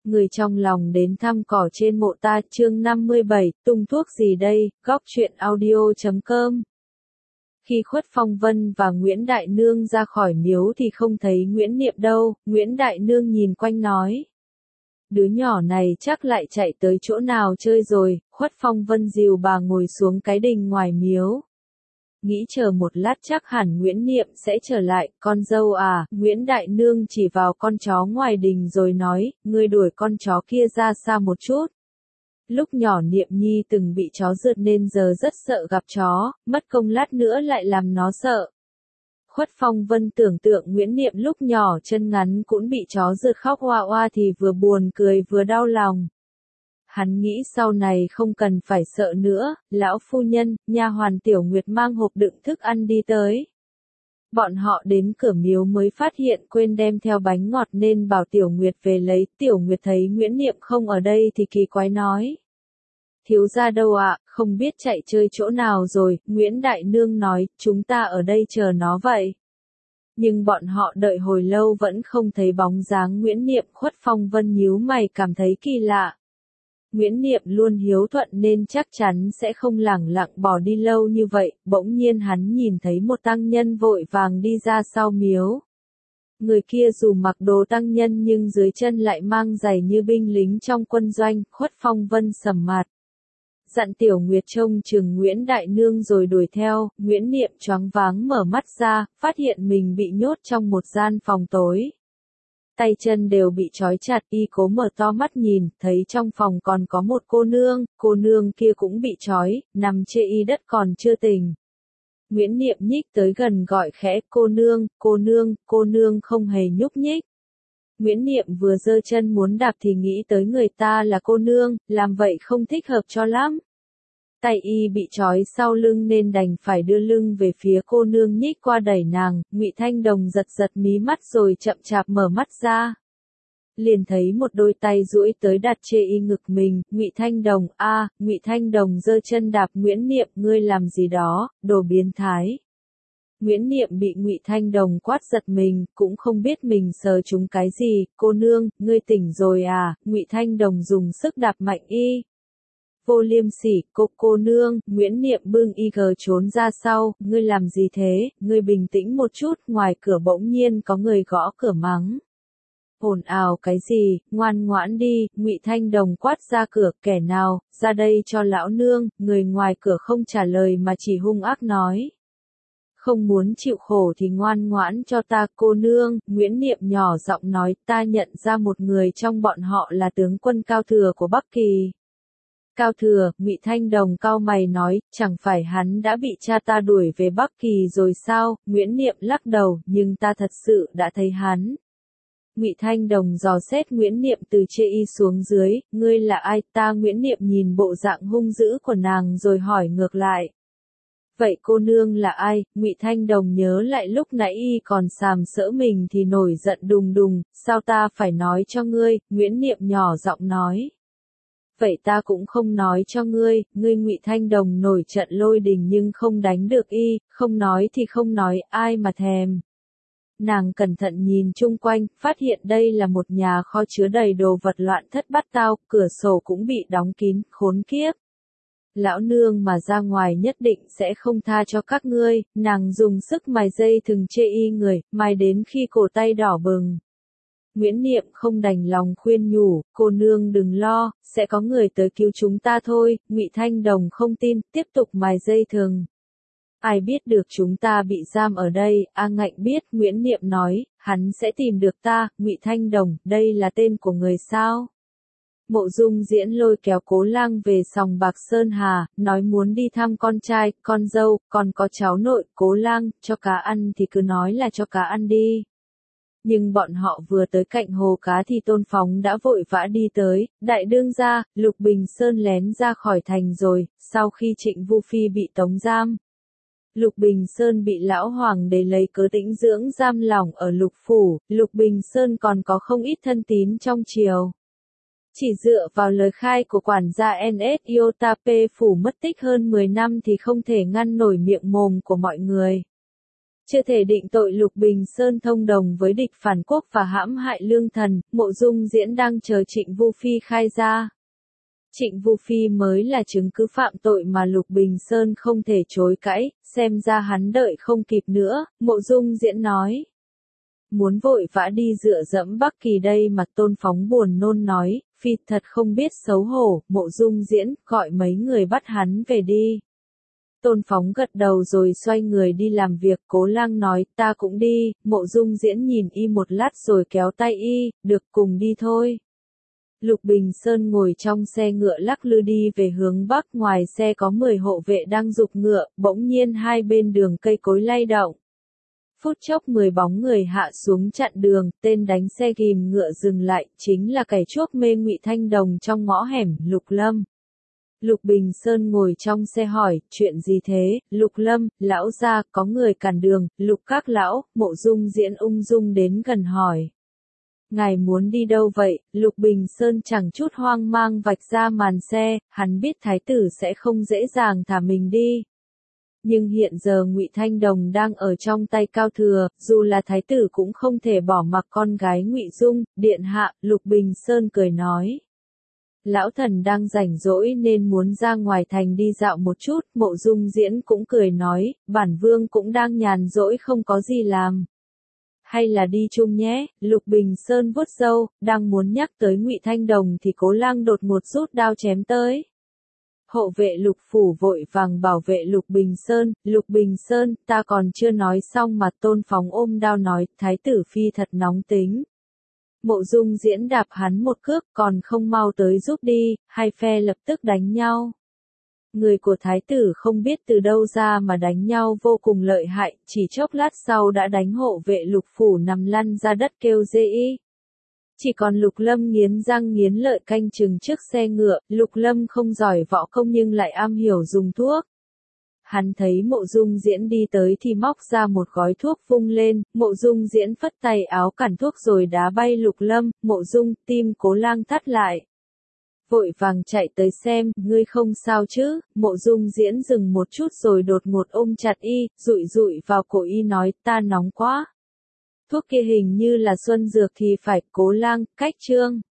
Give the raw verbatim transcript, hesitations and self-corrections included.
Người trong lòng đến thăm cỏ trên mộ ta, chương năm mươi bảy, tung thuốc gì đây, góc truyện audio chấm com. Khi Khuất Phong Vân và Nguyễn Đại Nương ra khỏi miếu thì không thấy Nguyễn Niệm đâu, Nguyễn Đại Nương nhìn quanh nói. Đứa nhỏ này chắc lại chạy tới chỗ nào chơi rồi, Khuất Phong Vân dìu bà ngồi xuống cái đình ngoài miếu. Nghĩ chờ một lát chắc hẳn Nguyễn Niệm sẽ trở lại, con dâu à, Nguyễn Đại Nương chỉ vào con chó ngoài đình rồi nói, ngươi đuổi con chó kia ra xa một chút. Lúc nhỏ Niệm Nhi từng bị chó rượt nên giờ rất sợ gặp chó, mất công lát nữa lại làm nó sợ. Khuất Phong Vân tưởng tượng Nguyễn Niệm lúc nhỏ chân ngắn cũng bị chó rượt khóc oa oa thì vừa buồn cười vừa đau lòng. Hắn nghĩ sau này không cần phải sợ nữa, lão phu nhân, nha hoàn Tiểu Nguyệt mang hộp đựng thức ăn đi tới. Bọn họ đến cửa miếu mới phát hiện quên đem theo bánh ngọt nên bảo Tiểu Nguyệt về lấy, Tiểu Nguyệt thấy Nguyễn Niệm không ở đây thì kỳ quái nói. Thiếu gia đâu ạ, không biết chạy chơi chỗ nào rồi, Nguyễn Đại Nương nói, chúng ta ở đây chờ nó vậy. Nhưng bọn họ đợi hồi lâu vẫn không thấy bóng dáng Nguyễn Niệm. Khuất Phong Vân nhíu mày cảm thấy kỳ lạ. Nguyễn Niệm luôn hiếu thuận nên chắc chắn sẽ không lẳng lặng bỏ đi lâu như vậy, bỗng nhiên hắn nhìn thấy một tăng nhân vội vàng đi ra sau miếu. Người kia dù mặc đồ tăng nhân nhưng dưới chân lại mang giày như binh lính trong quân doanh. Khuất Phong Vân sầm mặt. Dặn Tiểu Nguyệt trông chừng Nguyễn Đại Nương rồi đuổi theo. Nguyễn Niệm choáng váng mở mắt ra, phát hiện mình bị nhốt trong một gian phòng tối. Tay chân đều bị trói chặt, y cố mở to mắt nhìn, thấy trong phòng còn có một cô nương, cô nương kia cũng bị trói, nằm chê y đất còn chưa tỉnh. Nguyễn Niệm nhích tới gần gọi khẽ, cô nương, cô nương, cô nương không hề nhúc nhích. Nguyễn Niệm vừa giơ chân muốn đạp thì nghĩ tới người ta là cô nương, làm vậy không thích hợp cho lắm. Tay y bị trói sau lưng nên đành phải đưa lưng về phía cô nương nhích qua đẩy nàng. Ngụy Thanh Đồng giật giật mí mắt rồi chậm chạp mở mắt ra. Liền thấy một đôi tay duỗi tới đặt chê y ngực mình. Ngụy Thanh Đồng, a, Ngụy Thanh Đồng giơ chân đạp Nguyễn Niệm, ngươi làm gì đó, đồ biến thái. Nguyễn Niệm bị Ngụy Thanh Đồng quát giật mình, cũng không biết mình sờ trúng cái gì. Cô nương, ngươi tỉnh rồi à? Ngụy Thanh Đồng dùng sức đạp mạnh y. Vô liêm sỉ, cô cô nương, Nguyễn Niệm bưng y gờ trốn ra sau, ngươi làm gì thế, ngươi bình tĩnh một chút, ngoài cửa bỗng nhiên có người gõ cửa mắng. Ồn ào cái gì, ngoan ngoãn đi, Ngụy Thanh Đồng quát ra cửa, kẻ nào, ra đây cho lão nương, người ngoài cửa không trả lời mà chỉ hung ác nói. Không muốn chịu khổ thì ngoan ngoãn cho ta, cô nương. Nguyễn Niệm nhỏ giọng nói, ta nhận ra một người trong bọn họ là tướng quân Cao Thừa của Bắc Kỳ. Cao Thừa, Ngụy Thanh Đồng cau mày nói, chẳng phải hắn đã bị cha ta đuổi về Bắc Kỳ rồi sao? Nguyễn Niệm lắc đầu, nhưng ta thật sự đã thấy hắn. Ngụy Thanh Đồng dò xét Nguyễn Niệm từ chê y xuống dưới, ngươi là ai? Ta Nguyễn Niệm nhìn bộ dạng hung dữ của nàng rồi hỏi ngược lại. Vậy cô nương là ai? Ngụy Thanh Đồng nhớ lại lúc nãy y còn sàm sỡ mình thì nổi giận đùng đùng, sao ta phải nói cho ngươi? Nguyễn Niệm nhỏ giọng nói. Vậy ta cũng không nói cho ngươi, ngươi. Ngụy Thanh Đồng nổi trận lôi đình nhưng không đánh được y, không nói thì không nói, ai mà thèm. Nàng cẩn thận nhìn chung quanh, phát hiện đây là một nhà kho chứa đầy đồ vật loạn thất bát tao, cửa sổ cũng bị đóng kín, khốn kiếp. Lão nương mà ra ngoài nhất định sẽ không tha cho các ngươi. Nàng dùng sức mài dây thừng chê y người, mài đến khi cổ tay đỏ bừng. Nguyễn Niệm không đành lòng khuyên nhủ, cô nương đừng lo, sẽ có người tới cứu chúng ta thôi. Ngụy Thanh Đồng không tin, tiếp tục mài dây thừng. Ai biết được chúng ta bị giam ở đây? A Ngạnh biết. Nguyễn Niệm nói, hắn sẽ tìm được ta. Ngụy Thanh Đồng, đây là tên của người sao? Mộ Dung Diễn lôi kéo Cố Lang về sòng bạc Sơn Hà, nói muốn đi thăm con trai, con dâu, còn có cháu nội. Cố Lang, cho cá ăn thì cứ nói là cho cá ăn đi. Nhưng bọn họ vừa tới cạnh hồ cá thì Tôn Phóng đã vội vã đi tới. Đại đương gia, Lục Bình Sơn lén ra khỏi thành rồi, sau khi Trịnh Vu Phi bị tống giam. Lục Bình Sơn bị lão hoàng đế lấy cớ tĩnh dưỡng giam lỏng ở Lục Phủ. Lục Bình Sơn còn có không ít thân tín trong triều. Chỉ dựa vào lời khai của quản gia en ét Iota P Phủ mất tích hơn mười năm thì không thể ngăn nổi miệng mồm của mọi người. Chưa thể định tội Lục Bình Sơn thông đồng với địch phản quốc và hãm hại lương thần, Mộ Dung Diễn đang chờ Trịnh Vu Phi khai ra. Trịnh Vu Phi mới là chứng cứ phạm tội mà Lục Bình Sơn không thể chối cãi, xem ra hắn đợi không kịp nữa, Mộ Dung Diễn nói. Muốn vội vã đi dựa dẫm Bắc Kỳ đây mà Tôn Phóng buồn nôn nói, Phi thật không biết xấu hổ, Mộ Dung Diễn, gọi mấy người bắt hắn về đi. Tôn Phóng gật đầu rồi xoay người đi làm việc, Cố Lang nói, ta cũng đi, Mộ Dung Diễn nhìn y một lát rồi kéo tay y, được cùng đi thôi. Lục Bình Sơn ngồi trong xe ngựa lắc lư đi về hướng Bắc, ngoài xe có mười hộ vệ đang giục ngựa, bỗng nhiên hai bên đường cây cối lay động. Phút chốc mười bóng người hạ xuống chặn đường, tên đánh xe ghim ngựa dừng lại, chính là kẻ chuốc mê Ngụy Thanh Đồng trong ngõ hẻm, Lục Lâm. Lục Bình Sơn ngồi trong xe hỏi, chuyện gì thế, Lục Lâm, lão gia, có người cản đường, Lục các lão, Mộ Dung Diễn ung dung đến gần hỏi. Ngài muốn đi đâu vậy, Lục Bình Sơn chẳng chút hoang mang vạch ra màn xe, hắn biết thái tử sẽ không dễ dàng thả mình đi. Nhưng hiện giờ Ngụy Thanh Đồng đang ở trong tay Cao Thừa, dù là thái tử cũng không thể bỏ mặc con gái Ngụy Dung, điện hạ, Lục Bình Sơn cười nói. Lão thần đang rảnh rỗi nên muốn ra ngoài thành đi dạo một chút, Mộ Dung Diễn cũng cười nói, bản vương cũng đang nhàn rỗi không có gì làm. Hay là đi chung nhé, Lục Bình Sơn vuốt râu, đang muốn nhắc tới Ngụy Thanh Đồng thì Cố Lang đột ngột rút đao chém tới. Hộ vệ Lục phủ vội vàng bảo vệ Lục Bình Sơn, Lục Bình Sơn, ta còn chưa nói xong mà Tôn Phóng ôm đao nói, thái tử phi thật nóng tính. Mộ Dung Diễn đạp hắn một cước, còn không mau tới giúp đi, hai phe lập tức đánh nhau. Người của thái tử không biết từ đâu ra mà đánh nhau vô cùng lợi hại, chỉ chốc lát sau đã đánh hộ vệ Lục phủ nằm lăn ra đất kêu rê y. Chỉ còn Lục Lâm nghiến răng nghiến lợi canh chừng trước xe ngựa, Lục Lâm không giỏi võ công nhưng lại am hiểu dùng thuốc. Hắn thấy Mộ Dung Diễn đi tới thì móc ra một gói thuốc vung lên, Mộ Dung Diễn phất tay áo cản thuốc rồi đá bay Lục Lâm, Mộ Dung, tim Cố Lang thắt lại. Vội vàng chạy tới xem, ngươi không sao chứ, Mộ Dung Diễn dừng một chút rồi đột ngột ôm chặt y, dụi dụi vào cổ y nói, ta nóng quá. Thuốc kia hình như là xuân dược thì phải, Cố Lang, cách chương.